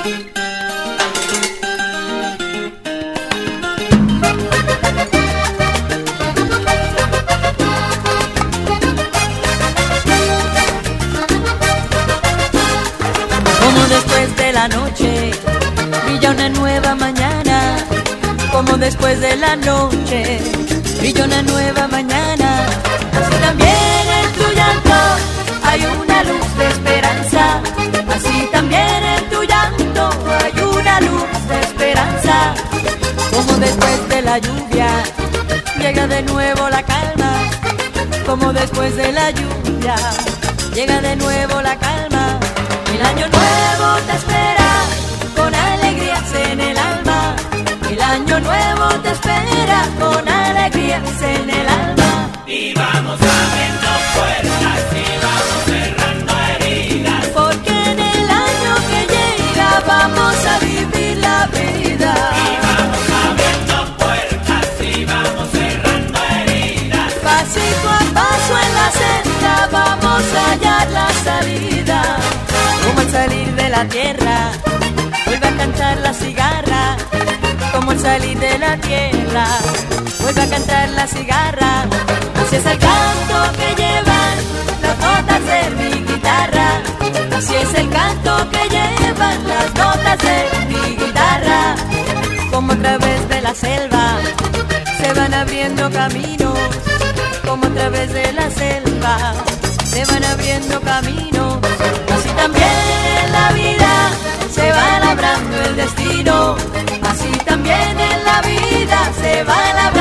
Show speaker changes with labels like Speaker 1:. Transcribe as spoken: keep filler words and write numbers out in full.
Speaker 1: Como después de la noche brilla una nueva mañana, como después de la noche brilla una nueva mañana, así también en tu llanto hay una luz de esperanza, así también en tu llanto hay una luz de esperanza. Como después de la lluvia llega de nuevo la calma, como después de la lluvia llega de nuevo la calma. El año nuevo te espera con alegrías en el alma, el año nuevo te espera con alegrías en el alma.
Speaker 2: Y vamos abriendo puertas y vamos cerrando heridas,
Speaker 1: porque en el año que llega vamos a vivir la vida.
Speaker 2: y vamos abriendo puertas y vamos cerrando heridas,
Speaker 1: Pasito a paso en la senda vamos a hallar la salida. Como al salir de la tierra vuelve a cantar la cigarra, como al salir de la tierra vuelve a cantar la cigarra. Así es el canto que llevan las notas de mi guitarra, así es el canto que llevan las notas de mi guitarra. Como a través de la selva se van abriendo caminos, como a través de la selva se van abriendo caminos, así también en la vida se va labrando el destino, así también en la vida se va labrando